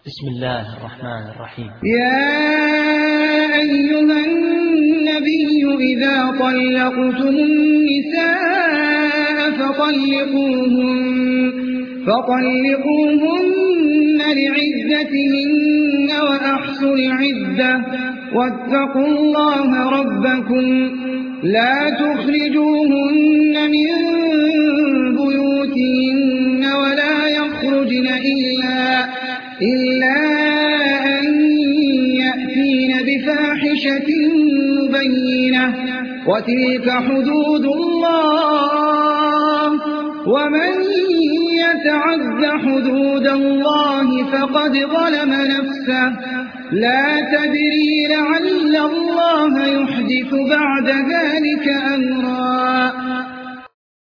بسم الله الرحمن الرحيم. يا أيها النبي إذا طلقتم النساء فطلقوهن لعدتهن وأحصوا العدة واتقوا الله ربكم لا تخرجوهن من بيوتهن ولا يخرجن إلا أن يأتين بفاحشة مبينة وتلك حدود الله ومن يتعد حدود الله فقد ظلم نفسه لا تدري لعل الله يحدث بعد ذلك أمرا